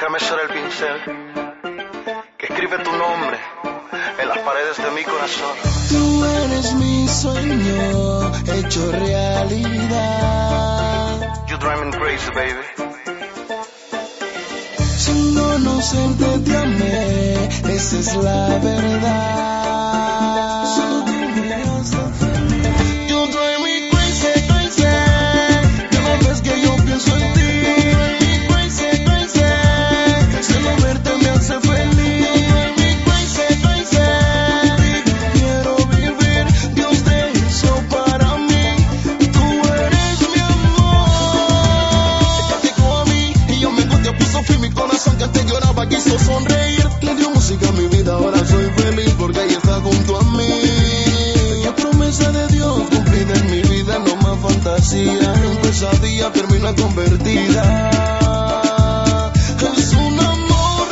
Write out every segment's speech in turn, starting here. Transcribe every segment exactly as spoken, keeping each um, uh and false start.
Déjame ser el pincel que escribe tu nombre en las paredes de mi corazón. Tú eres mi sueño hecho realidad. You drive me crazy, baby. Sin conocerte te amé, esa es la verdad. Solo tú me haces feliz. You drive me crazy, crazy. Cada vez que yo pienso en ti. Que te lloraba, quiso sonreír. Le dio música a mi vida, ahora soy feliz porque ella está junto a mí. La promesa de Dios cumplida en mi vida, no más fantasía. En pesadilla termina convertida. Es un amor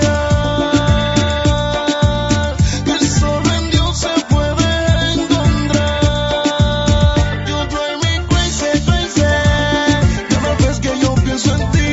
real que solo en Dios se puede encontrar. You drive me crazy, crazy. Cada vez que yo pienso en ti.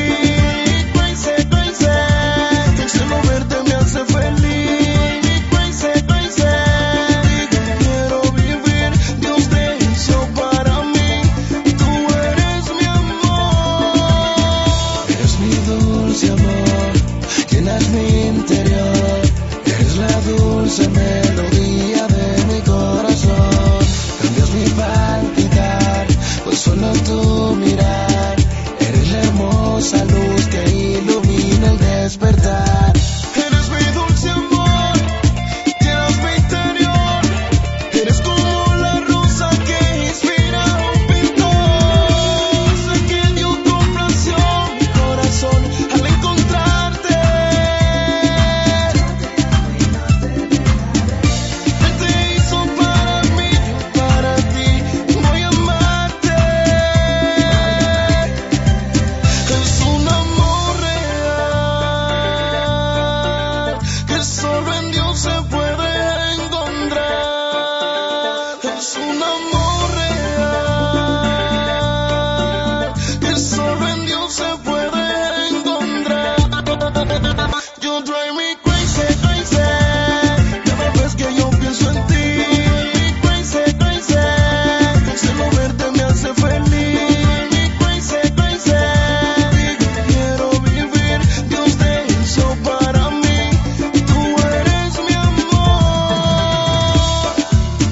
Dulce melodía de mi corazón, cambias mi palpitar, pues solo tu mirar, eres la hermosa luz que ilumina el despertar. Eres mi dulce amor, llenas mi interior, eres como la rosa que inspira un pintor. Sé que Dios complació mi corazón al encontrarte.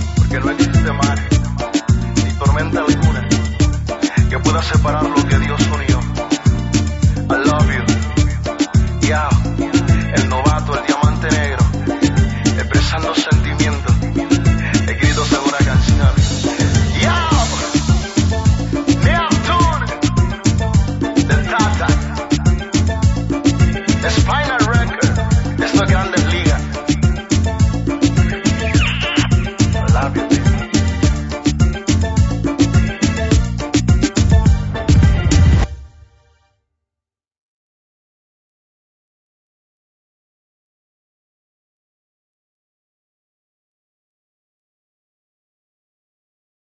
Separar lo que Dios